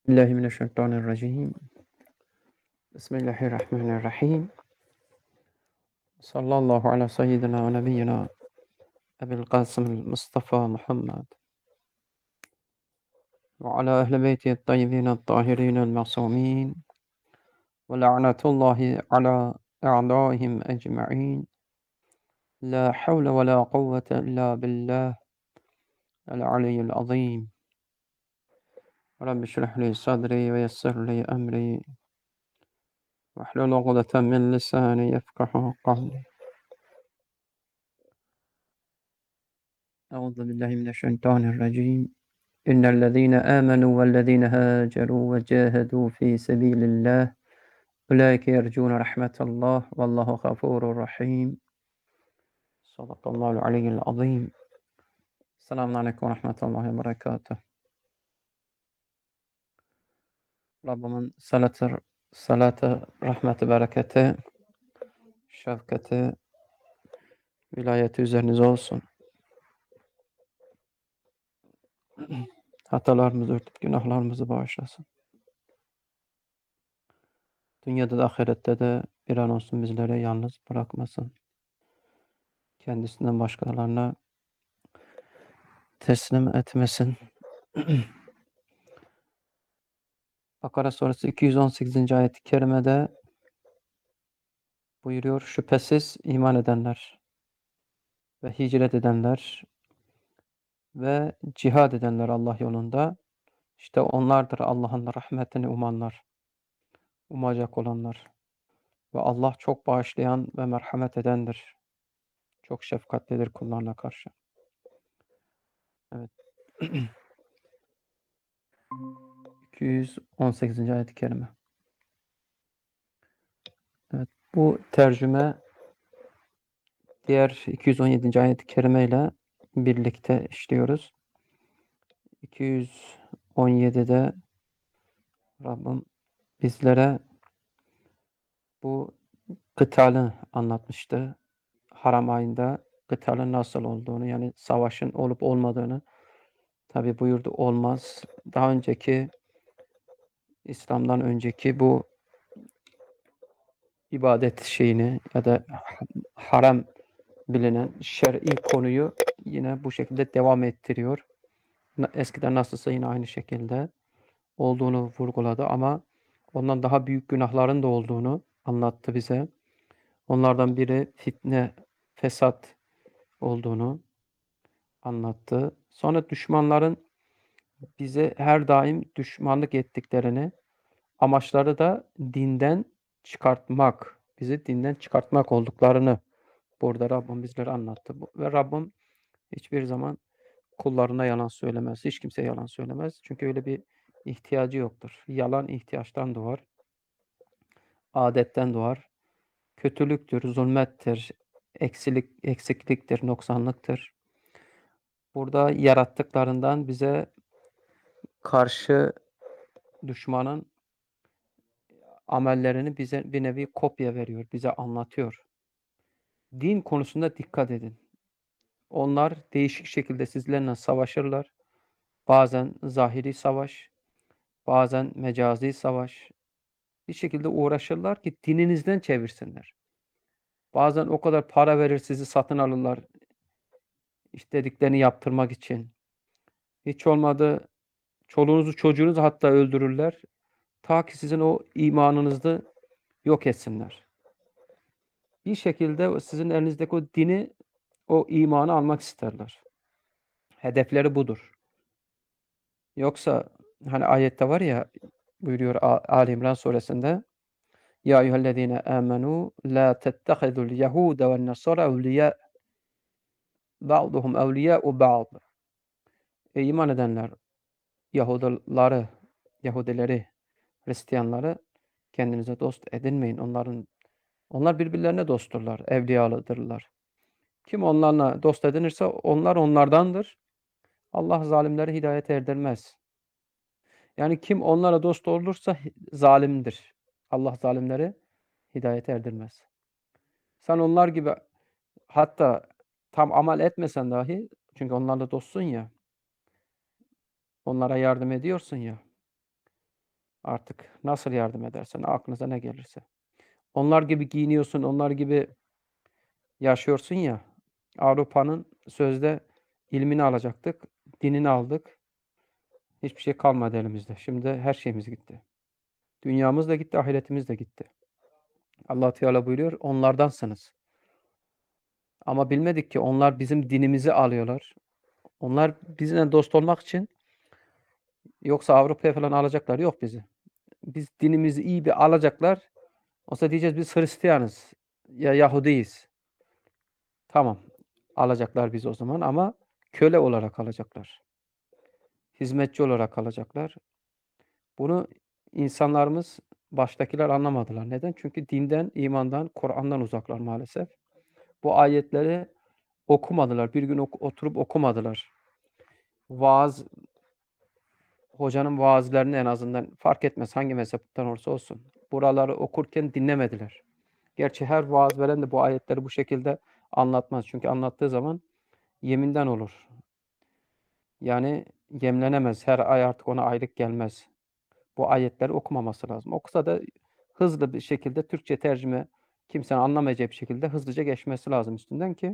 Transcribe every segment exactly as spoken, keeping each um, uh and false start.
Bismillahirrahmanirrahim. Bismillahirrahmanirrahim. Sallallahu ala seyyidina ve nebiyyina Ebil Kasım Mustafa Muhammed ve ala ehli beyti tayyibin tahirin masumin ve la'natullahi ala a'daihim ecma'in. La havle ve la kuvvete illa billah el-aliyyil azim. Rabbi şrah li sadri ve yessir li emri ve hlul uqdeten min lisani yefkahu kavli. أعوذ بالله من الشيطان الرجيم إن الذين آمنوا والذين هاجروا وجاهدوا في سبيل الله أولئك يرجون رحمة الله والله غفور رحيم صدق الله العلي العظيم السلام عليكم ورحمة الله وبركاته Rabbimin salatı, salatı, rahmeti, bereketi, şefkati, vilayeti üzerinize olsun. Hatalarımızı örtüp günahlarımızı bağışlasın. Dünyada da ahirette de bir an olsun bizleri yalnız bırakmasın. Kendisinden başkalarına teslim etmesin. Bakara suresi iki yüz on sekizinci ayet-i kerimede buyuruyor: şüphesiz iman edenler ve hicret edenler ve cihad edenler Allah yolunda, işte onlardır Allah'ın rahmetini umanlar, umacak olanlar. Ve Allah çok bağışlayan ve merhamet edendir. Çok şefkatlidir kullarına karşı. Evet. iki yüz on sekizinci ayet-i kerime. Evet, bu tercüme diğer iki yüz on yedinci ayet-i kerime ile birlikte işliyoruz. iki yüz on yedide Rabbim bizlere bu kıtalı anlatmıştı. Haram ayında kıtalın nasıl olduğunu, yani savaşın olup olmadığını tabi buyurdu, olmaz. Daha önceki, İslam'dan önceki bu ibadet şeyini ya da haram bilinen şer'i konuyu yine bu şekilde devam ettiriyor. Eskiden nasılsa yine aynı şekilde olduğunu vurguladı ama ondan daha büyük günahların da olduğunu anlattı bize. Onlardan biri fitne, fesat olduğunu anlattı. Sonra düşmanların bize her daim düşmanlık ettiklerini, amaçları da dinden çıkartmak, bizi dinden çıkartmak olduklarını burada Rabbim bizlere anlattı. Ve Rabbim hiçbir zaman kullarına yalan söylemez. Hiç kimse yalan söylemez. Çünkü öyle bir ihtiyacı yoktur. Yalan ihtiyaçtan doğar. Adetten doğar. Kötülüktür, zulmettir, eksilik, eksikliktir, noksanlıktır. Burada yarattıklarından bize karşı düşmanın amellerini bize bir nevi kopya veriyor, bize anlatıyor. Din konusunda dikkat edin. Onlar değişik şekilde sizlerle savaşırlar. Bazen zahiri savaş, bazen mecazi savaş. Bir şekilde uğraşırlar ki dininizden çevirsinler. Bazen o kadar para verir, sizi satın alırlar, istediklerini yaptırmak için. Hiç olmadı çoluğunuzu çocuğunuzu hatta öldürürler. Ta ki sizin o imanınızı yok etsinler. Bir şekilde sizin elinizdeki o dini, o imanı almak isterler. Hedefleri budur. Yoksa hani ayette var ya, buyuruyor Ali İmran suresinde: Ya eyyühellezine amenu la tettehidul yehude ve nasara evliya ba'duhum evliya'u ba'd. Ey iman edenler, Yahudileri, Yahudileri, Hristiyanları kendinize dost edinmeyin. Onların onlar birbirlerine dostturlar, evliyalıdırlar. Kim onlarla dost edinirse onlar onlardandır. Allah zalimleri hidayete erdirmez. Yani kim onlara dost olursa zalimdir. Allah zalimleri hidayete erdirmez. Sen onlar gibi hatta tam amel etmesen dahi, çünkü onlarla dostsun ya, onlara yardım ediyorsun ya, Artık nasıl yardım edersen, aklınıza ne gelirse. Onlar gibi giyiniyorsun, onlar gibi yaşıyorsun ya. Avrupa'nın sözde ilmini alacaktık, dinini aldık. Hiçbir şey kalmadı elimizde. Şimdi her şeyimiz gitti. Dünyamız da gitti, ahiretimiz de gitti. Allah Teala buyuruyor, onlardansınız. Ama bilmedik ki onlar bizim dinimizi alıyorlar. Onlar bizimle dost olmak için yoksa Avrupa'ya falan alacaklar yok bizi. Biz dinimizi iyi bir alacaklar. Oysa diyeceğiz biz Hristiyanız ya Yahudiyiz. Tamam. Alacaklar bizi o zaman ama köle olarak alacaklar. Hizmetçi olarak alacaklar. Bunu insanlarımız, baştakiler anlamadılar. Neden? Çünkü dinden, imandan, Kur'an'dan uzaklar maalesef. Bu ayetleri okumadılar. Bir gün ok oturup okumadılar. Vaaz, hocanın vaazlarını en azından fark etmez hangi mezhepten olursa olsun. Buraları okurken dinlemediler. Gerçi her vaaz veren de bu ayetleri bu şekilde anlatmaz. Çünkü anlattığı zaman yeminden olur. Yani yemlenemez. Her ay artık ona aylık gelmez. Bu ayetleri okumaması lazım. Okusa da hızlı bir şekilde Türkçe tercüme kimsenin anlamayacağı bir şekilde hızlıca geçmesi lazım üstünden ki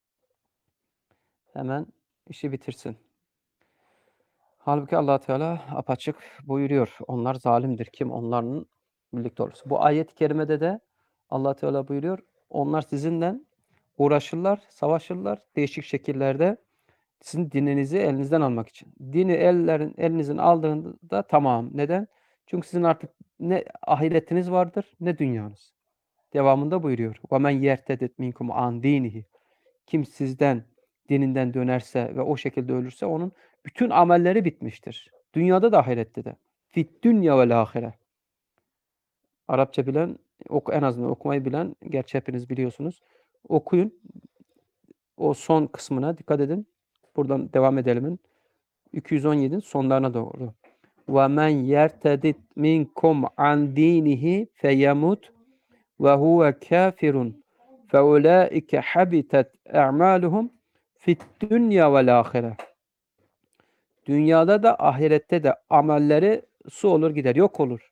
hemen işi bitirsin. Halbuki Allah Teala apaçık buyuruyor. Onlar zalimdir. Kim onların birlikte olursa. Bu ayet-i kerimede de Allah Teala buyuruyor. Onlar sizinle uğraşırlar, savaşırlar değişik şekillerde sizin dininizi elinizden almak için. Dini ellerin elinizin aldığında tamam. Neden? Çünkü sizin artık ne ahiretiniz vardır ne dünyanız. Devamında buyuruyor. وَمَنْ يَرْتَدِتْ مِنْكُمْ عَنْ دِينِهِ Kim sizden dininden dönerse ve o şekilde ölürse onun bütün amelleri bitmiştir. Dünyada da ahirette de. Fit dünya vel ahire. Arapça bilen, ok en azından okumayı bilen, gerçi hepiniz biliyorsunuz. Okuyun. O son kısmına dikkat edin. Buradan devam edelim. iki yüz on yedinin sonlarına doğru. وَمَنْ يَرْتَدِتْ مِنْكُمْ عَنْ دِينِهِ فَيَمُتْ وَهُوَ كَافِرٌ فَاُولَٰئِكَ حَبِتَتْ اَعْمَالُهُمْ فِي الدُّنْيَا وَالْآخِرَةِ Dünyada da ahirette de amelleri su olur gider, yok olur.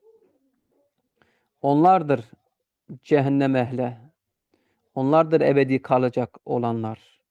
Onlardır cehennem ehli. Onlardır ebedi kalacak olanlar.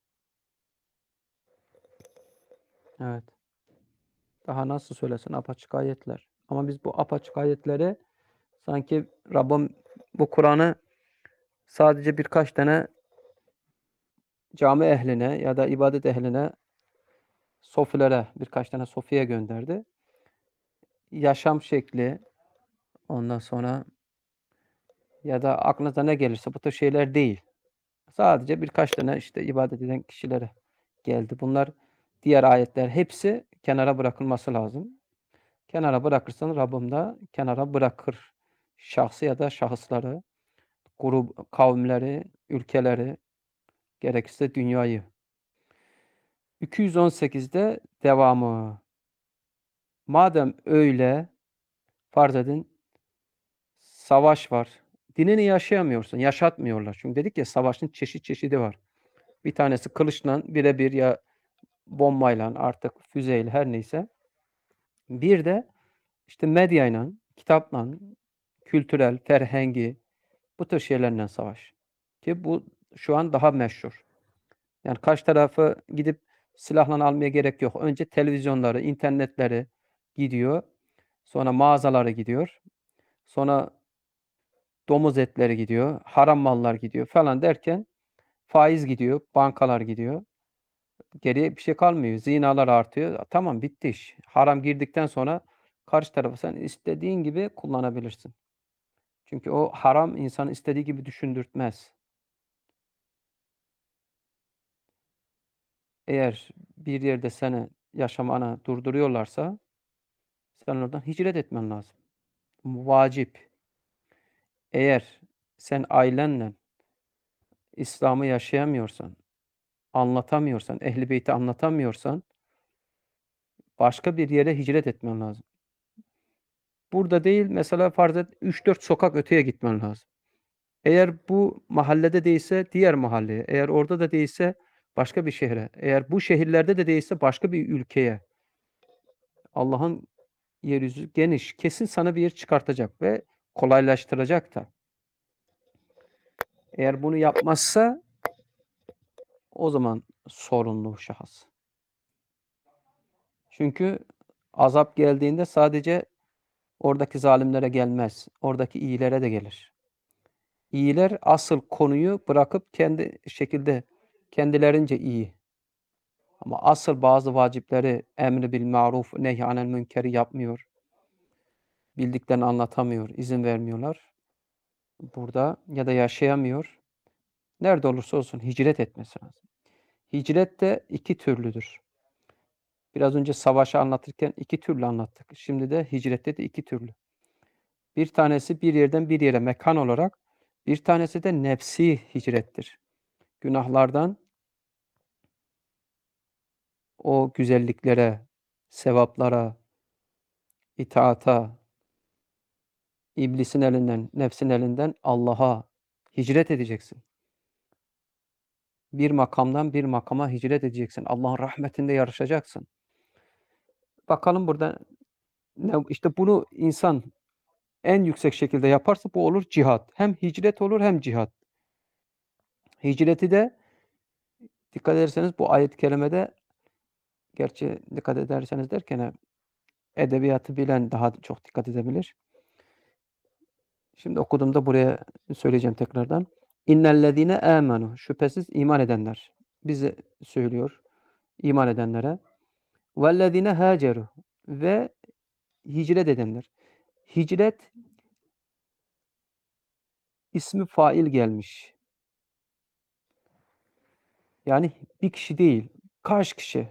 Evet. Daha nasıl söylesin apaçık ayetler. Ama biz bu apaçık ayetleri sanki Rabbim bu Kur'an'ı sadece birkaç tane cami ehline ya da ibadet ehline, sofilere, birkaç tane sofiye gönderdi. Yaşam şekli, ondan sonra ya da aklınıza ne gelirse bu tür şeyler değil. Sadece birkaç tane işte ibadet eden kişilere geldi. Bunlar diğer ayetler hepsi kenara bırakılması lazım. Kenara bırakırsan Rabbim de kenara bırakır. Şahsı ya da şahısları, grup, kavimleri, ülkeleri, gerekirse dünyayı. iki yüz on sekizde devamı. Madem öyle, farz edin, savaş var. Dinini yaşayamıyorsun, yaşatmıyorlar. Çünkü dedik ya savaşın çeşit çeşidi var. Bir tanesi kılıçla birebir ya bombayla artık füzeyle her neyse. Bir de işte medyayla, kitapla, kültürel, ferhengi bu tür şeylerle savaş. Ki bu şu an daha meşhur. Yani karşı tarafı gidip silahla almaya gerek yok. Önce televizyonları, internetleri gidiyor. Sonra mağazaları gidiyor. Sonra domuz etleri gidiyor. Haram mallar gidiyor falan derken faiz gidiyor. Bankalar gidiyor. Geriye bir şey kalmıyor. Zinalar artıyor. Tamam bitti iş. Haram girdikten sonra karşı tarafı sen istediğin gibi kullanabilirsin. Çünkü o haram insanı istediği gibi düşündürtmez. Eğer bir yerde seni yaşamana durduruyorlarsa sen oradan hicret etmen lazım. Bu vacip. Eğer sen ailenle İslam'ı yaşayamıyorsan, anlatamıyorsan, Ehl-i Beyt'i anlatamıyorsan başka bir yere hicret etmen lazım. Burada değil, mesela farz et üç dört sokak öteye gitmen lazım. Eğer bu mahallede değilse diğer mahalleye, eğer orada da değilse başka bir şehre, eğer bu şehirlerde de değilse başka bir ülkeye. Allah'ın Yeryüzü geniş. Kesin sana bir yer çıkartacak ve kolaylaştıracak da. Eğer bunu yapmazsa o zaman sorunlu şahıs. Çünkü azap geldiğinde sadece oradaki zalimlere gelmez. Oradaki iyilere de gelir. İyiler asıl konuyu bırakıp kendi şekilde kendilerince iyi. Ama asıl bazı vacipleri emri bil maruf, nehy anil münkeri yapmıyor. Bildiklerini anlatamıyor, izin vermiyorlar. Burada ya da yaşayamıyor. Nerede olursa olsun hicret etmesi lazım. Hicret de iki türlüdür. Biraz önce savaşı anlatırken iki türlü anlattık. Şimdi de hicrette de iki türlü. Bir tanesi bir yerden bir yere mekan olarak, bir tanesi de nefsi hicrettir. Günahlardan o güzelliklere, sevaplara, itaata, iblisin elinden, nefsin elinden Allah'a hicret edeceksin. Bir makamdan bir makama hicret edeceksin. Allah'ın rahmetinde yarışacaksın. Bakalım burada ne, işte bunu insan en yüksek şekilde yaparsa bu olur cihat. Hem hicret olur hem cihat. Hicreti de dikkat ederseniz bu ayet-i kerimede, gerçi dikkat ederseniz derken edebiyatı bilen daha çok dikkat edebilir. Şimdi okuduğumda buraya söyleyeceğim tekrardan. İnnellezîne âmenû. Şüphesiz iman edenler. Bize söylüyor. İman edenlere. Vellezîne hâcerû. Ve hicret edenler. Hicret ismi fail gelmiş. Yani bir kişi değil, kaç kişi.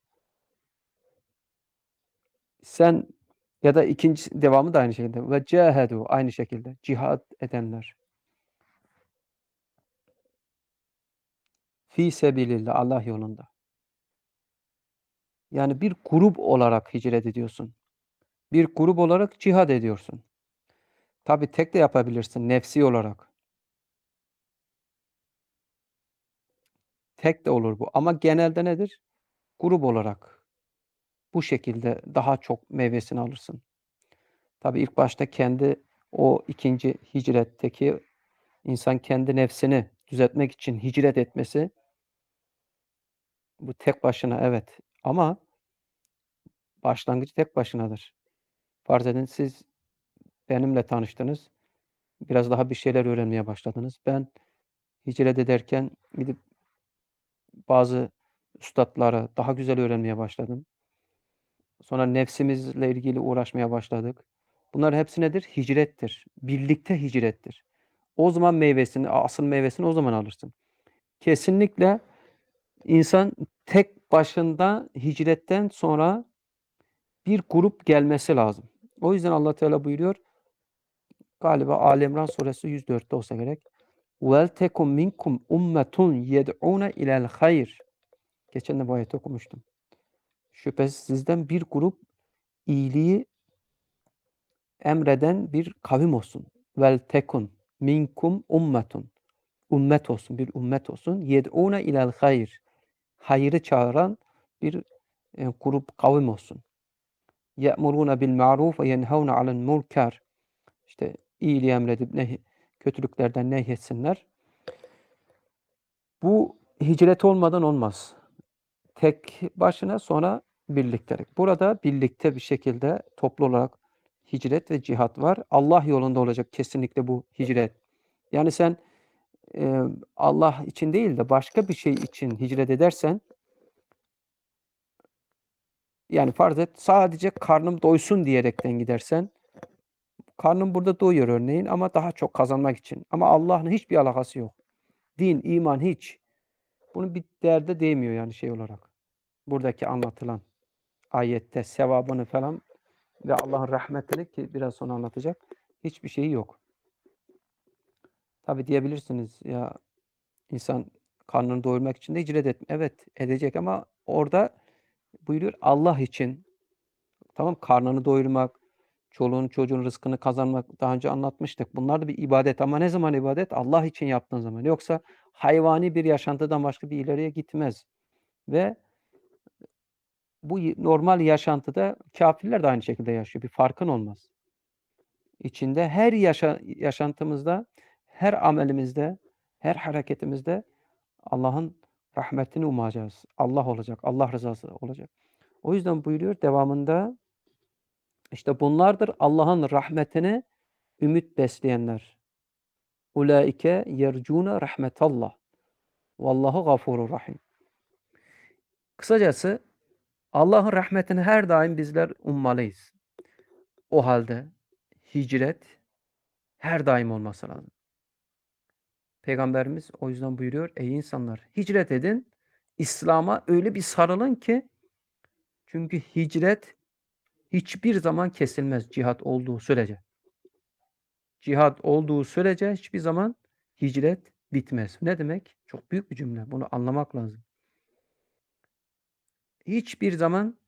Sen ya da ikinci devamı da aynı şekilde. Ve cahedû aynı şekilde. Cihad edenler. Fî sebilillah Allah yolunda. Yani bir grup olarak hicret ediyorsun. Bir grup olarak cihad ediyorsun. Tabii tek de yapabilirsin nefsi olarak. Tek de olur bu ama genelde nedir? Grup olarak. Bu şekilde daha çok meyvesini alırsın. Tabii ilk başta kendi o ikinci hicretteki insan kendi nefsini düzeltmek için hicret etmesi bu tek başına evet ama başlangıç tek başınadır. Farz edin siz benimle tanıştınız. Biraz daha bir şeyler öğrenmeye başladınız. Ben hicret ederken gidip bazı üstatlara daha güzel öğrenmeye başladım. Sonra nefsimizle ilgili uğraşmaya başladık. Bunların hepsi nedir? Hicrettir. Birlikte hicrettir. O zaman meyvesini, asıl meyvesini o zaman alırsın. Kesinlikle insan tek başında hicretten sonra bir grup gelmesi lazım. O yüzden Allah Teala buyuruyor. Galiba Ali İmran suresi yüz dörtte olsa gerek. Vel tekum minkum ummetun yed'une ilel hayr. Geçen de bu ayeti okumuştum. Şüphesiz sizden bir grup iyiliği emreden bir kavim olsun. Vel tekun minkum ummetun. Ümmet olsun, bir ümmet olsun. Yed'une ilel hayr. Hayrı çağıran bir e, grup kavim olsun. Ye'muruna bil ma'ruf ve yenhavne alel munkar. İşte iyiliği emredip ne, kötülüklerden nehyetsinler. Bu hicret olmadan olmaz. Tek başına sonra birliktelik. Burada birlikte bir şekilde toplu olarak hicret ve cihat var. Allah yolunda olacak kesinlikle bu hicret. Yani sen e, Allah için değil de başka bir şey için hicret edersen yani farz et sadece karnım doysun diyerekten gidersen karnım burada doyuyor örneğin ama daha çok kazanmak için. Ama Allah'ın hiçbir alakası yok. Din, iman hiç. Bunun bir derde değmiyor yani şey olarak. Buradaki anlatılan ayette sevabını falan ve Allah'ın rahmetini ki biraz sonra anlatacak. Hiçbir şeyi yok. Tabi diyebilirsiniz ya insan karnını doyurmak için de hicret et. Evet edecek ama orada buyuruyor Allah için. Tamam karnını doyurmak, çoluğun çocuğun rızkını kazanmak daha önce anlatmıştık. Bunlar da bir ibadet ama ne zaman ibadet? Allah için yaptığın zaman. Yoksa hayvani bir yaşantıdan başka bir ileriye gitmez. Ve Bu y normal yaşantıda kâfirler de aynı şekilde yaşıyor. Bir farkın olmaz. İçinde her yaşa yaşantımızda, her amelimizde, her hareketimizde Allah'ın rahmetini umacağız. Allah olacak, Allah rızası olacak. O yüzden buyuruyor devamında, işte bunlardır Allah'ın rahmetine ümit besleyenler. Ulaike yercûne rahmetallah. Vallahu gafurur rahim. Kısacası Allah'ın rahmetini her daim bizler ummalıyız. O halde hicret her daim olması lazım. Peygamberimiz o yüzden buyuruyor, ey insanlar hicret edin, İslam'a öyle bir sarılın ki, çünkü hicret hiçbir zaman kesilmez cihat olduğu sürece. Cihat olduğu sürece hiçbir zaman hicret bitmez. Ne demek? Çok büyük bir cümle. Bunu anlamak lazım. Hiçbir zaman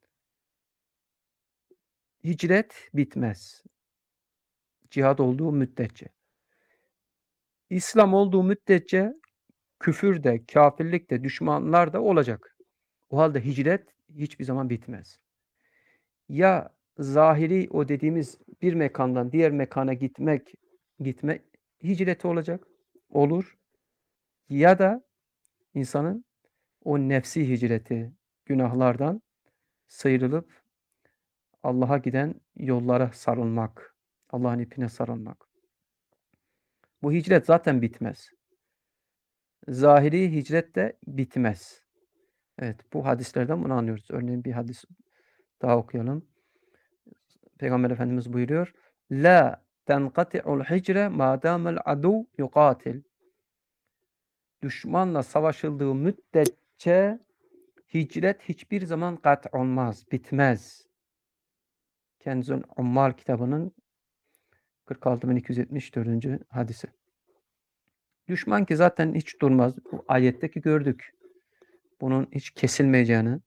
hicret bitmez. Cihad olduğu müddetçe. İslam olduğu müddetçe küfür de, kâfirlik de, düşmanlar da olacak. O halde hicret hiçbir zaman bitmez. Ya zahiri o dediğimiz bir mekandan diğer mekana gitmek, gitme hicreti olacak, olur. Ya da insanın o nefsi hicreti, günahlardan sıyrılıp Allah'a giden yollara sarılmak, Allah'ın ipine sarılmak. Bu hicret zaten bitmez. Zahiri hicret de bitmez. Evet, bu hadislerden bunu anlıyoruz. Örneğin bir hadis daha okuyalım. Peygamber Efendimiz buyuruyor. La tenqati'ul hicre ma damel adu yuqatil. Düşmanla savaşıldığı müddetçe hicret hiçbir zaman kat olmaz, bitmez. Kenzul Ummal kitabının kırk altı bin iki yüz yetmiş dördüncü hadisi. Düşman ki zaten hiç durmaz. Bu ayetteki gördük. Bunun hiç kesilmeyeceğini.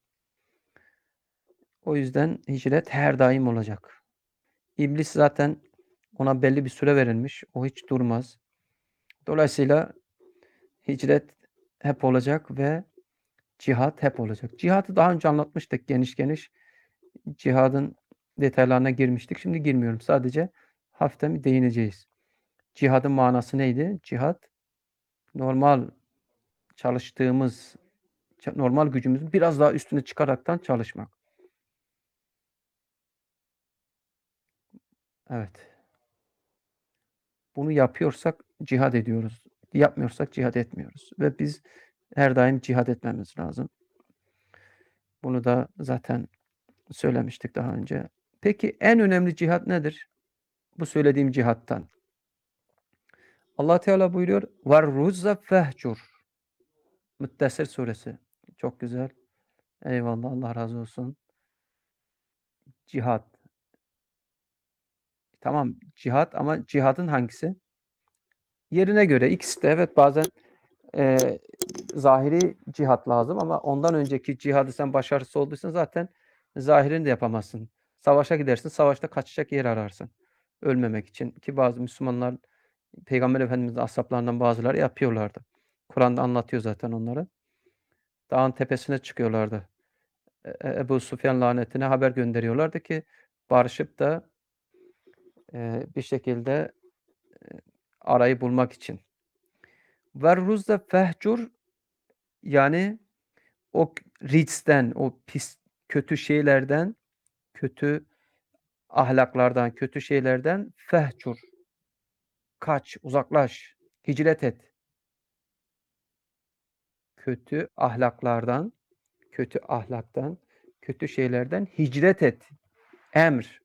O yüzden hicret her daim olacak. İblis zaten ona belli bir süre verilmiş. O hiç durmaz. Dolayısıyla hicret hep olacak ve cihat hep olacak. Cihadı daha önce anlatmıştık geniş geniş. Cihadın detaylarına girmiştik. Şimdi girmiyorum. Sadece hafiften bir değineceğiz. Cihadın manası neydi? Cihad normal çalıştığımız, normal gücümüzün biraz daha üstüne çıkaraktan çalışmak. Evet. Bunu yapıyorsak cihad ediyoruz. Yapmıyorsak cihad etmiyoruz. Ve biz her daim cihad etmemiz lazım. Bunu da zaten söylemiştik daha önce. Peki en önemli cihat nedir? Bu söylediğim cihattan. Allah Teala buyuruyor: "Varruzza fehcur." Müddessir suresi. Çok güzel. Eyvallah, Allah razı olsun. Cihat. Tamam, cihat ama cihadın hangisi? Yerine göre ikisi de evet bazen eee, zahiri cihat lazım ama ondan önceki cihadı sen başarısız olduysan zaten zahirini de yapamazsın. Savaşa gidersin, savaşta kaçacak yer ararsın. Ölmemek için ki bazı Müslümanlar Peygamber Efendimiz'in ashablarından bazıları yapıyorlardı. Kur'an'da anlatıyor zaten onları. Dağın tepesine çıkıyorlardı. E e Ebu Süfyan lanetine haber gönderiyorlardı ki barışıp da eee, bir şekilde eee, arayı bulmak için. Verruzda fehcur yani o ritsten, o pis, kötü şeylerden, kötü ahlaklardan, kötü şeylerden fehcur. Kaç, uzaklaş, hicret et. Kötü ahlaklardan, kötü ahlaktan, kötü şeylerden hicret et. Emr.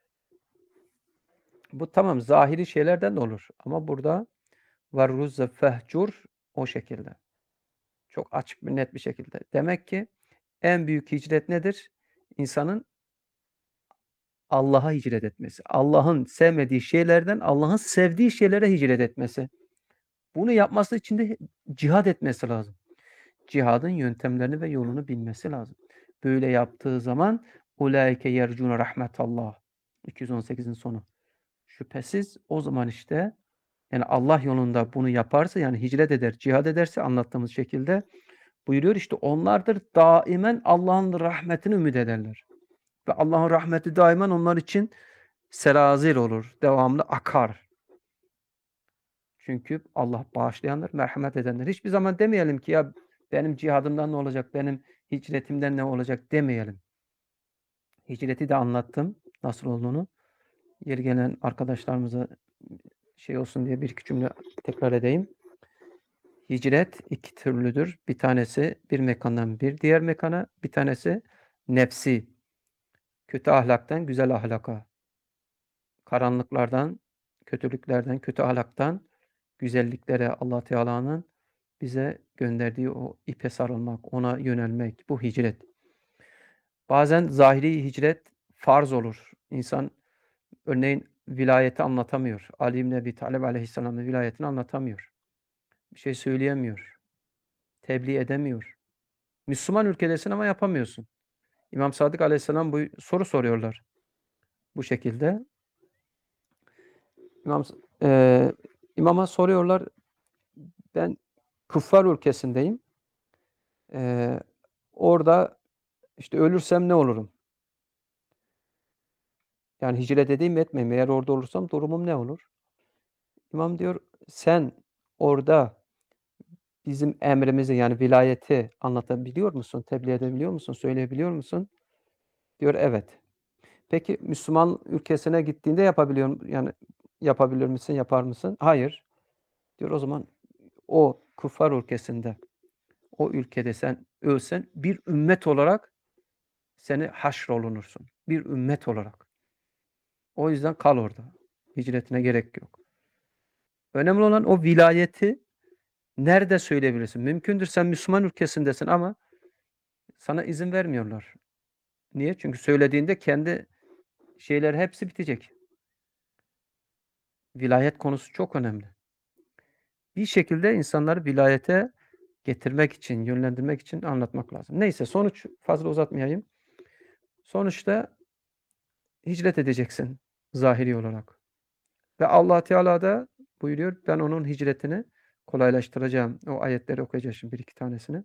Bu tamam zahiri şeylerden de olur ama burada varruzza fehcur o şekilde. Çok açık bir net bir şekilde. Demek ki en büyük hicret nedir? İnsanın Allah'a hicret etmesi. Allah'ın sevmediği şeylerden Allah'ın sevdiği şeylere hicret etmesi. Bunu yapması için de cihad etmesi lazım. Cihadın yöntemlerini ve yolunu bilmesi lazım. Böyle yaptığı zaman ulaike yercûne rahmetallah. iki yüz on sekizin sonu. Şüphesiz o zaman işte yani Allah yolunda bunu yaparsa yani hicret eder, cihad ederse anlattığımız şekilde Buyuruyor işte onlardır daimen Allah'ın rahmetini ümit ederler. Ve Allah'ın rahmeti daimen onlar için serazir olur. Devamlı akar. Çünkü Allah bağışlayandır, merhamet edenler. Hiçbir zaman demeyelim ki ya benim cihadımdan ne olacak, benim hicretimden ne olacak demeyelim. Hicreti de anlattım nasıl olduğunu. Yeri gelen arkadaşlarımıza şey olsun diye bir iki cümle tekrar edeyim. Hicret iki türlüdür. Bir tanesi bir mekandan bir diğer mekana, bir tanesi nefsi, kötü ahlaktan güzel ahlaka, karanlıklardan, kötülüklerden, kötü ahlaktan güzelliklere Allah Teala'nın bize gönderdiği o ipe sarılmak, ona yönelmek. Bu hicret. Bazen zahiri hicret farz olur. İnsan örneğin vilayeti anlatamıyor. Ali İbn Ebi Talib Aleyhisselam'ın vilayetini anlatamıyor. Bir şey söyleyemiyor. Tebliğ edemiyor. Müslüman ülkedesin ama yapamıyorsun. İmam Sadık Aleyhisselam bu soru soruyorlar. Bu şekilde. İmam, e, İmama soruyorlar. Ben küffar ülkesindeyim. E, orada işte ölürsem ne olurum? Yani hicret edeyim mi etmeyeyim mi? Eğer orada olursam durumum ne olur? İmam diyor sen orada bizim emrimizi yani vilayeti anlatabiliyor musun? Tebliğ edebiliyor musun? Söyleyebiliyor musun? Diyor evet. Peki Müslüman ülkesine gittiğinde yapabiliyor yani yapabilir misin? Yapar mısın? Hayır. Diyor o zaman o kuffar ülkesinde o ülkede sen ölsen bir ümmet olarak seni haşrolunursun. Bir ümmet olarak. O yüzden kal orada. Hicretine gerek yok. Önemli olan o vilayeti nerede söyleyebilirsin? Mümkündür sen Müslüman ülkesindesin ama sana izin vermiyorlar. Niye? Çünkü söylediğinde kendi şeyler hepsi bitecek. Vilayet konusu çok önemli. Bir şekilde insanları vilayete getirmek için, yönlendirmek için anlatmak lazım. Neyse sonuç fazla uzatmayayım. Sonuçta hicret edeceksin zahiri olarak. Ve Allah Teala da buyuruyor ben onun hicretini kolaylaştıracağım. O ayetleri okuyacağız şimdi bir iki tanesini.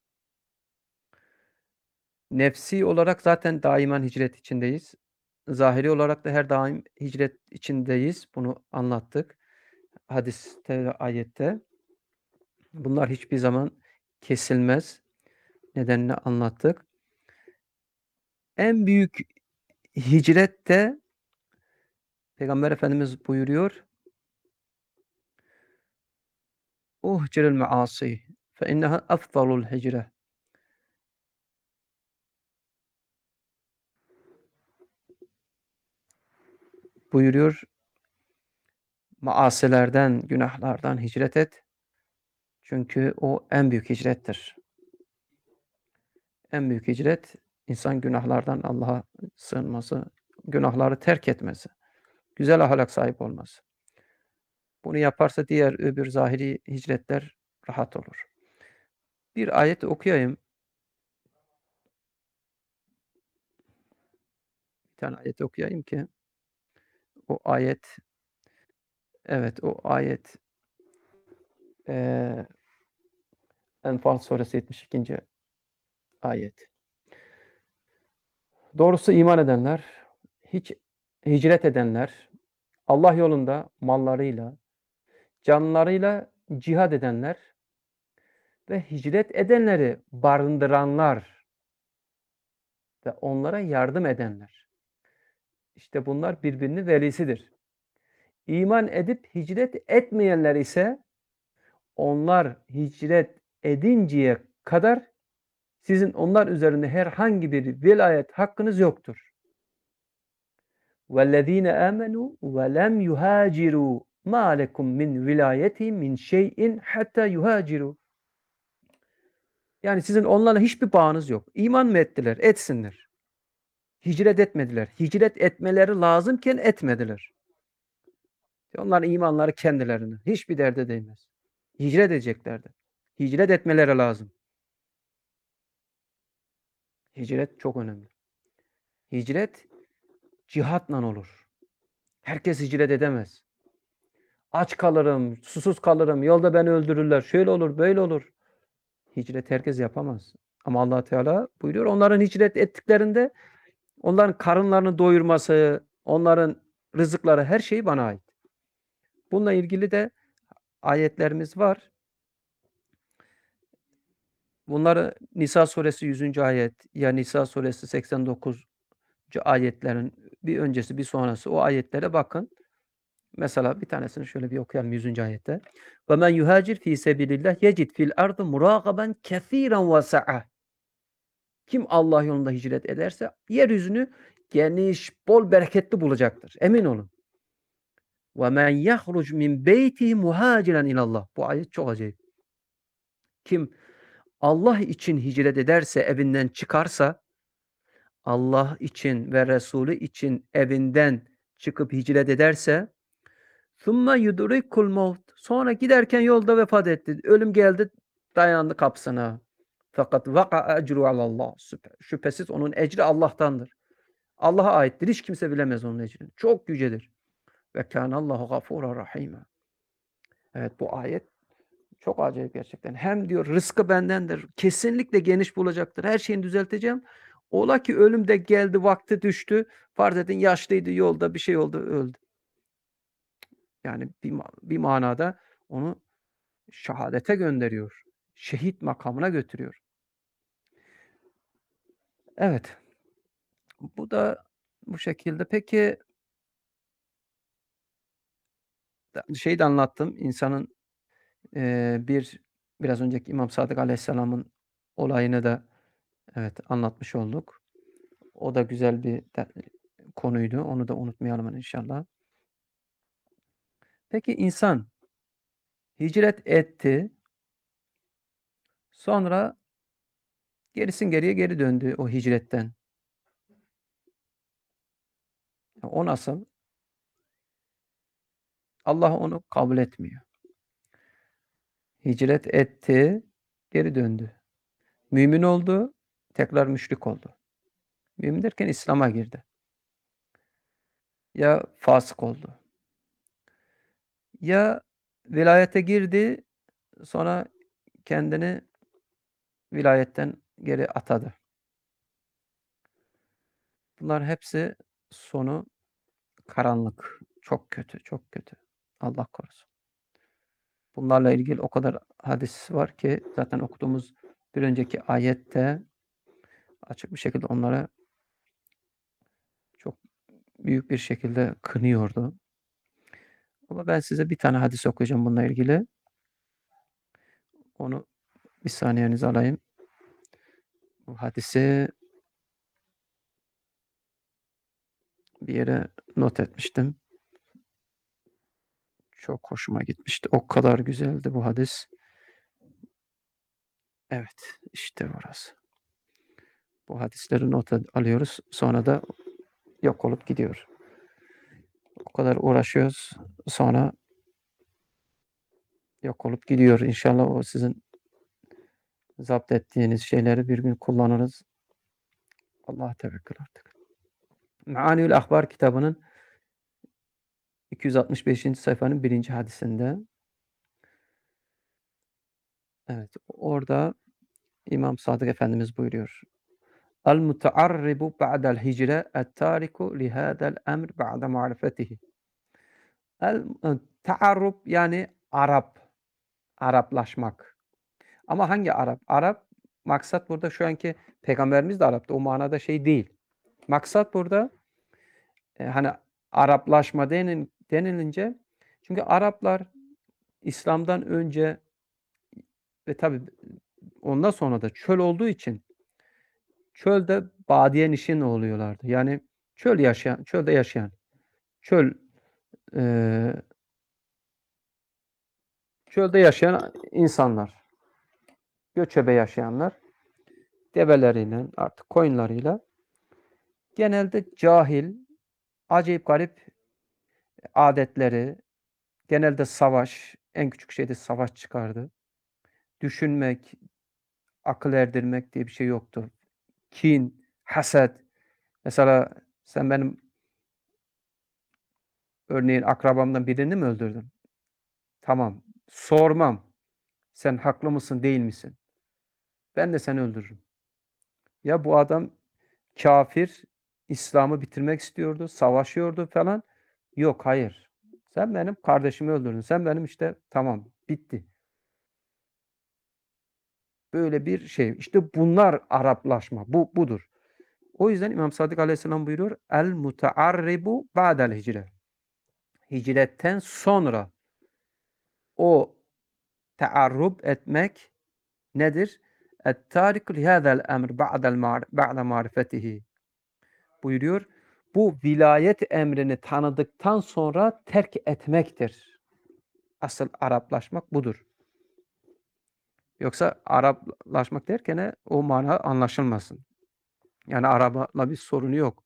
Nefsi olarak zaten daimen hicret içindeyiz. Zahiri olarak da her daim hicret içindeyiz. Bunu anlattık. Hadiste ve ayette. Bunlar hiçbir zaman kesilmez. Nedenini anlattık. En büyük hicret de Peygamber Efendimiz buyuruyor. Uhciril maasi fe inneha afdalul hicre. Buyuruyor. Maasilerden, günahlardan hicret et. Çünkü o en büyük hicrettir. En büyük hicret insan günahlardan Allah'a sığınması, günahları terk etmesi, güzel ahlak sahip olması. Bunu yaparsa diğer öbür zahiri hicretler rahat olur. Bir ayet okuyayım. Bir tane ayet okuyayım ki o ayet evet o ayet eee Enfal suresi yetmiş ikinci ayet. Doğrusu iman edenler, hiç hicret edenler, Allah yolunda mallarıyla, canlarıyla cihad edenler ve hicret edenleri barındıranlar ve onlara yardım edenler. İşte bunlar birbirinin velisidir. İman edip hicret etmeyenler ise onlar hicret edinceye kadar sizin onlar üzerinde herhangi bir velayet hakkınız yoktur. وَالَّذ۪ينَ آمَنُوا وَلَمْ يُهَاجِرُوا مَا لَكُمْ مِنْ وِلَايَتِهِمْ مِنْ شَيْءٍ حَتَّى يُهَاجِرُوا. Yani sizin onlarla hiçbir bağınız yok. İman mı ettiler? Etsinler. Hicret etmediler. Hicret etmeleri lazımken etmediler. Onların imanları kendilerine. Hiçbir derde değmez. Hicret edeceklerdi. Hicret etmeleri lazım. Hicret çok önemli. Hicret cihatla olur. Herkes hicret edemez. Aç kalırım, susuz kalırım, yolda beni öldürürler, şöyle olur, böyle olur. Hicret herkes yapamaz. Ama Allah Teala buyuruyor, onların hicret ettiklerinde onların karınlarını doyurması, onların rızıkları, her şeyi bana ait. Bununla ilgili de ayetlerimiz var. Bunları Nisa suresi yüzüncü ayet ya Nisa suresi seksen dokuzuncu ayetlerin bir öncesi bir sonrası o ayetlere bakın. Mesela bir tanesini şöyle bir okuyalım yüzüncü ayette. Ve men yuhacir fi sebilillah yecid fil ardı muragaben kesiren ve sa'a. Kim Allah yolunda hicret ederse yeryüzünü geniş, bol bereketli bulacaktır. Emin olun. Ve men yahruc min beytihi muhaciren ilallah. Bu ayet çok acayip. Kim Allah için hicret ederse, evinden çıkarsa, Allah için ve Resulü için evinden çıkıp hicret ederse, ثُمَّ يُدْرِكُ الْمَوْتِ sonra giderken yolda vefat etti. Ölüm geldi, dayandı kapısına. Fakat vaka ecru alallah. Şüphesiz onun ecri Allah'tandır. Allah'a aittir. Hiç kimse bilemez onun ecrini. Çok yücedir. Ve kânallahu gafûran rahîmâ. Evet, bu ayet çok acayip gerçekten. Hem diyor rızkı bendendir. Kesinlikle geniş bulacaktır. Her şeyini düzelteceğim. Ola ki ölüm de geldi, vakti düştü. Farz edin yaşlıydı, yolda bir şey oldu, öldü. Yani bir, bir manada onu şehadete gönderiyor. Şehit makamına götürüyor. Evet. Bu da bu şekilde. Peki şeyi de anlattım. İnsanın eee, bir biraz önceki İmam Sadık Aleyhisselam'ın olayını da evet anlatmış olduk. O da güzel bir de, konuydu. Onu da unutmayalım inşallah. Peki insan hicret etti. Sonra gerisin geriye geri döndü o hicretten. O nasıl? Allah onu kabul etmiyor. Hicret etti, geri döndü. Mümin oldu, tekrar müşrik oldu. Mümin derken İslam'a girdi. Ya fasık oldu. Ya vilayete girdi, sonra kendini vilayetten geri atadı. Bunlar hepsi sonu karanlık. Çok kötü, çok kötü. Allah korusun. Bunlarla ilgili o kadar hadis var ki zaten okuduğumuz bir önceki ayette açık bir şekilde onlara çok büyük bir şekilde kınıyordu. Ama ben size bir tane hadis okuyacağım bununla ilgili. Onu bir saniyenizi alayım. Bu hadisi bir yere not etmiştim. Çok hoşuma gitmişti. O kadar güzeldi bu hadis. Evet, işte burası. Bu hadisleri not alıyoruz. Sonra da yok olup gidiyor. O kadar uğraşıyoruz. Sonra yok olup gidiyor. İnşallah o sizin zapt ettiğiniz şeyleri bir gün kullanırız. Allah'a tevekkül artık. Me'aniül Ahbar kitabının iki yüz altmış beşinci sayfanın birinci hadisinde. Evet, orada İmam Sadık Efendimiz buyuruyor. El mutaarribu ba'del hicre et-tariku li hada'l emr ba'de ma'rifetihi. El taarrub yani Arap, Araplaşmak. Ama hangi Arap? Arap maksat burada şu anki peygamberimiz de Arap'tı. O manada şey değil. Maksat burada e, hani Araplaşma denil, denilince çünkü Araplar İslam'dan önce ve tabii ondan sonra da çöl olduğu için çölde badiye nişin oluyorlardı. Yani çöl yaşayan, çölde yaşayan, çöl eee, çölde yaşayan insanlar, göçebe yaşayanlar develeriyle artık koyunlarıyla genelde cahil, acayip garip adetleri, genelde savaş, en küçük şeyde savaş çıkardı. Düşünmek, akıl erdirmek diye bir şey yoktu. Kin, haset. Mesela sen benim örneğin akrabamdan birini mi öldürdün? Tamam. Sormam. Sen haklı mısın, değil misin? ben de seni öldürürüm. Ya bu adam kafir, İslam'ı bitirmek istiyordu, savaşıyordu falan. Yok, hayır. Sen benim kardeşimi öldürdün. Sen benim işte tamam, bitti. Böyle bir şey. İşte bunlar Araplaşma. Bu budur. O yüzden İmam Sadık Aleyhisselam buyuruyor. El mutaarribu ba'del hicre. Hicretten sonra o taarrub etmek nedir? Et-tariku lihâzel emr ba'del ba'de marifetihi. Buyuruyor. Bu vilayet emrini tanıdıktan sonra terk etmektir. Asıl Araplaşmak budur. Yoksa Araplaşmak derken o mana anlaşılmasın. Yani Arap'la bir sorunu yok.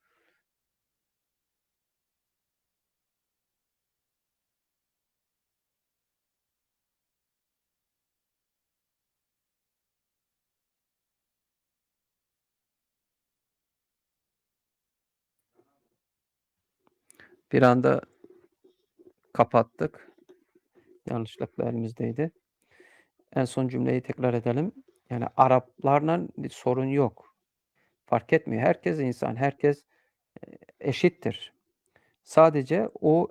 Bir anda kapattık. Yanlışlıkla elimizdeydi. En son cümleyi tekrar edelim. Yani Araplarla bir sorun yok. Fark etmiyor. Herkes insan, herkes eşittir. Sadece o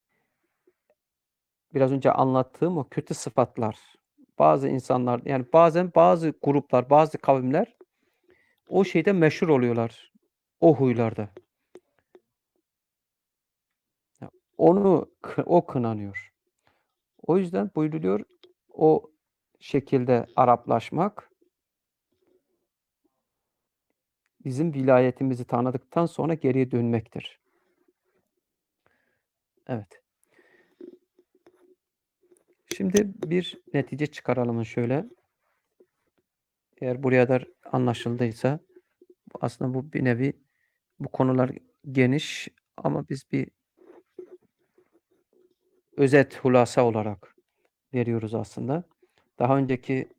biraz önce anlattığım o kötü sıfatlar, bazı insanlar, yani bazen bazı gruplar, bazı kavimler o şeyde meşhur oluyorlar. O huylarda. Onu o kınanıyor. O yüzden buyruluyor o şekilde Araplaşmak bizim vilayetimizi tanıdıktan sonra geriye dönmektir. Evet. Şimdi bir netice çıkaralım şöyle. Eğer buraya kadar anlaşıldıysa aslında bu bir nevi bu konular geniş ama biz bir özet hulasa olarak veriyoruz aslında. Daha önceki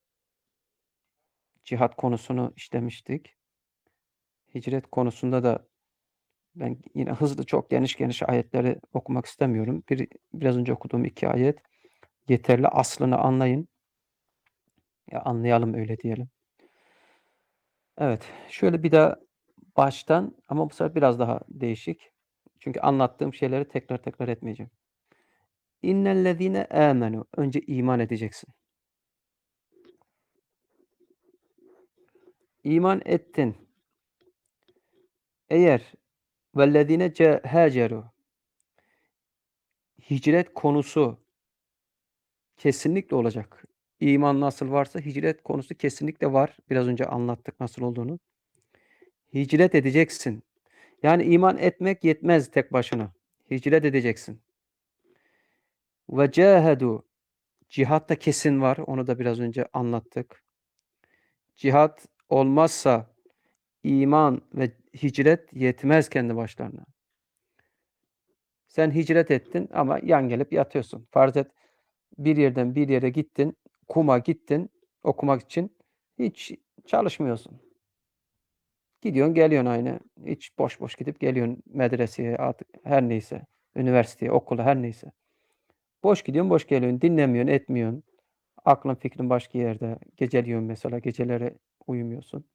cihat konusunu işlemiştik. Hicret konusunda da ben yine hızlı çok geniş geniş ayetleri okumak istemiyorum. Bir, biraz önce okuduğum iki ayet yeterli, aslını anlayın. Ya anlayalım öyle diyelim. Evet. Şöyle bir daha baştan ama bu sefer biraz daha değişik. Çünkü anlattığım şeyleri tekrar tekrar etmeyeceğim. İnnellezîne âmenû. Önce iman edeceksin. İman ettin. Eğer vellezîne hâcerû. Hicret konusu kesinlikle olacak. İman nasıl varsa hicret konusu kesinlikle var. Biraz önce anlattık nasıl olduğunu. Hicret edeceksin. Yani iman etmek yetmez tek başına. Hicret edeceksin. Ve cahedu. Cihat da kesin var. Onu da biraz önce anlattık. Cihat olmazsa iman ve hicret yetmez kendi başlarına. Sen hicret ettin ama yan gelip yatıyorsun. Farz et bir yerden bir yere gittin, Kum'a gittin okumak için hiç çalışmıyorsun. Gidiyorsun geliyorsun aynı. Hiç boş boş gidip geliyorsun medreseye artık her neyse. Üniversiteye, okula her neyse. Boş gidiyorsun, boş geliyorsun. Dinlemiyorsun, etmiyorsun. Aklın fikrin başka yerde. Geceliyorsun mesela. Geceleri uyumuyorsun.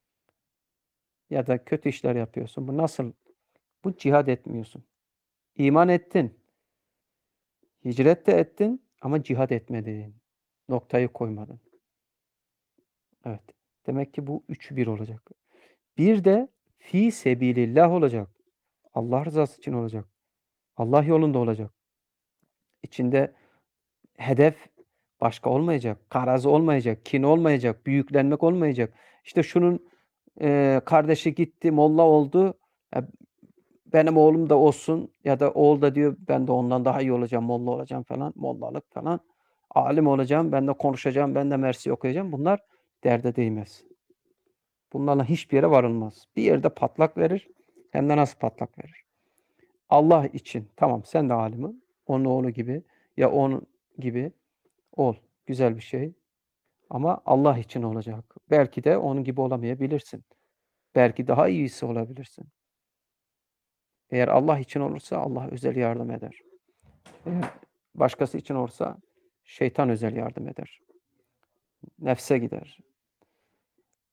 Ya da kötü işler yapıyorsun. Bu nasıl? Bu cihad etmiyorsun. İman ettin. Hicret de ettin ama cihad etmedin. Noktayı koymadın. Evet. Demek ki bu üçü bir olacak. Bir de fi sebilillah olacak. Allah rızası için olacak. Allah yolunda olacak. İçinde hedef başka olmayacak. Garaz olmayacak. Kin olmayacak. Büyüklenmek olmayacak. İşte şunun e, kardeşi gitti, molla oldu. Ya benim oğlum da olsun ya da oğul da diyor ben de ondan daha iyi olacağım, molla olacağım falan, mollalık falan. Alim olacağım, ben de konuşacağım, ben de mersi okuyacağım. Bunlar derde değmez. Bunlarla hiçbir yere varılmaz. Bir yerde patlak verir, hem de nasıl patlak verir? Allah için. Tamam sen de alimin. Onun oğlu gibi ya onun gibi ol. Güzel bir şey. Ama Allah için olacak. Belki de onun gibi olamayabilirsin. Belki daha iyisi olabilirsin. Eğer Allah için olursa Allah özel yardım eder. Eğer başkası için olursa şeytan özel yardım eder. Nefse gider.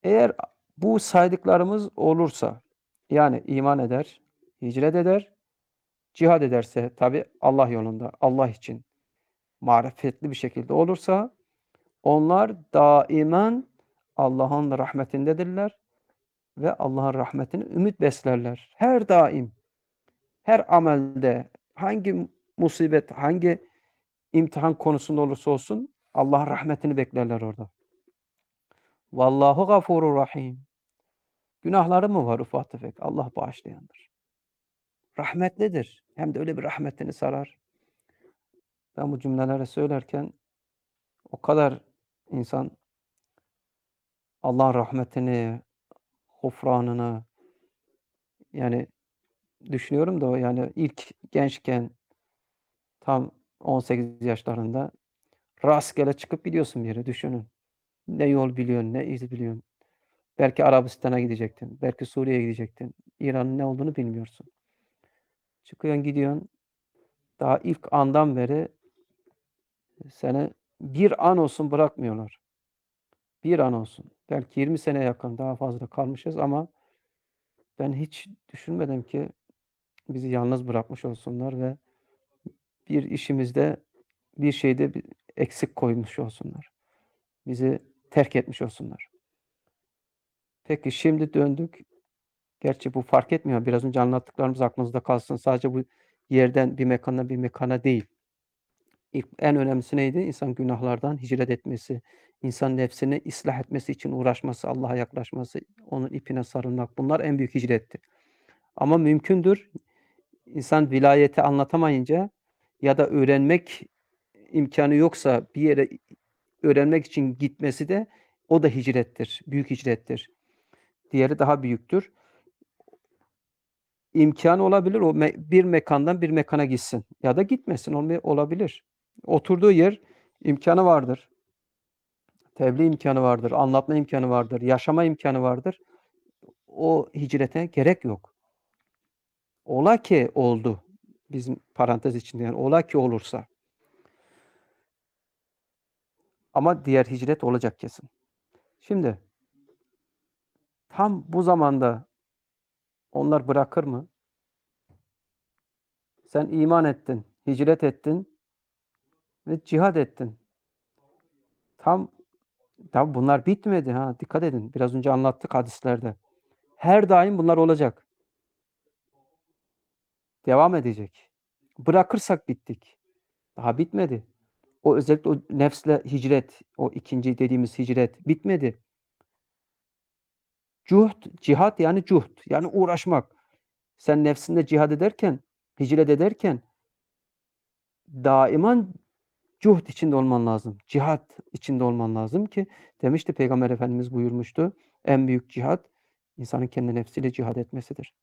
Eğer bu saydıklarımız olursa, yani iman eder, hicret eder, cihad ederse tabii Allah yolunda, Allah için marifetli bir şekilde olursa onlar daimen Allah'ın rahmetindedirler ve Allah'ın rahmetine ümit beslerler. Her daim, her amelde, hangi musibet, hangi imtihan konusunda olursa olsun Allah'ın rahmetini beklerler orada. Vallahu gafurur rahim. Günahları mı var ufak tefek? Allah bağışlayandır. Rahmetlidir. Hem de öyle bir rahmetini sarar. Ben bu cümleleri söylerken o kadar insan Allah'ın rahmetini, gufranını yani düşünüyorum da o yani ilk gençken tam on sekiz yaşlarında rastgele çıkıp gidiyorsun bir yere düşünün. Ne yol biliyorsun, ne iz biliyorsun. Belki Arabistan'a gidecektin, belki Suriye'ye gidecektin. İran'ın ne olduğunu bilmiyorsun. Çıkıyorsun gidiyorsun. Daha ilk andan beri seni bir an olsun bırakmıyorlar. Bir an olsun. Belki yirmi sene yakın daha fazla kalmışız ama ben hiç düşünmedim ki bizi yalnız bırakmış olsunlar ve bir işimizde, bir şeyde bir eksik koymuş olsunlar. Bizi terk etmiş olsunlar. Peki şimdi döndük. Gerçi bu fark etmiyor. Biraz önce anlattıklarımız aklınızda kalsın. Sadece bu yerden bir mekandan bir mekana değil. İlk en önemlisi neydi? İnsan günahlardan hicret etmesi, insan nefsini ıslah etmesi için uğraşması, Allah'a yaklaşması, onun ipine sarılmak. Bunlar en büyük hicretti. Ama mümkündür. İnsan vilayeti anlatamayınca ya da öğrenmek imkanı yoksa bir yere öğrenmek için gitmesi de o da hicrettir. Büyük hicrettir. Diğeri daha büyüktür. İmkânı olabilir. O me bir mekandan bir mekana gitsin ya da gitmesin. Olmay olabilir. Oturduğu yer imkânı vardır. Tebliğ imkânı vardır, anlatma imkânı vardır, yaşama imkânı vardır. O hicrete gerek yok. Ola ki oldu. Bizim parantez içinde yani ola ki olursa. Ama diğer hicret olacak kesin. Şimdi tam bu zamanda onlar bırakır mı? Sen iman ettin, hicret ettin ve cihad ettin. Tam tabi bunlar bitmedi ha. Dikkat edin. Biraz önce anlattık hadislerde. Her daim bunlar olacak. Devam edecek. Bırakırsak bittik. Daha bitmedi. O özellikle o nefsle hicret, o ikinci dediğimiz hicret bitmedi. Cuhd, cihat yani cuhd. Yani uğraşmak. Sen nefsinde cihad ederken, hicret ederken daiman cuhd içinde olman lazım. Cihat içinde olman lazım ki demişti Peygamber Efendimiz buyurmuştu. En büyük cihat insanın kendi nefsiyle cihad etmesidir.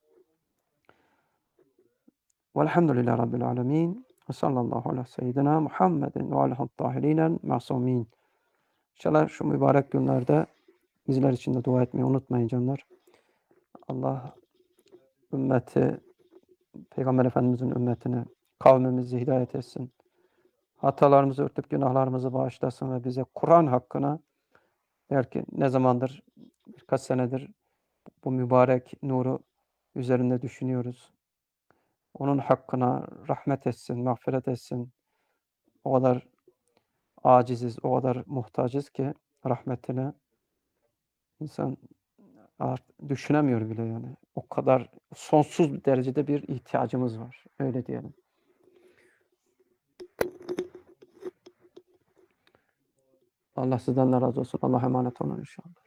Velhamdülillahi Rabbil alemin. Ve sallallahu ala seyyidina Muhammedin ve aleyhi tahirinel masumin. İnşallah şu mübarek günlerde bizler için de dua etmeyi unutmayın canlar. Allah ümmeti, Peygamber Efendimizin ümmetine, kavmimizi hidayet etsin. Hatalarımızı örtüp günahlarımızı bağışlasın ve bize Kur'an hakkına belki ne zamandır, birkaç senedir bu mübarek nuru üzerinde düşünüyoruz. Onun hakkına rahmet etsin, mağfiret etsin. O kadar aciziz, o kadar muhtacız ki rahmetine insan art düşünemiyor bile yani. O kadar sonsuz bir derecede bir ihtiyacımız var. Öyle diyelim. Allah sizden de razı olsun. Allah'a emanet olun inşallah.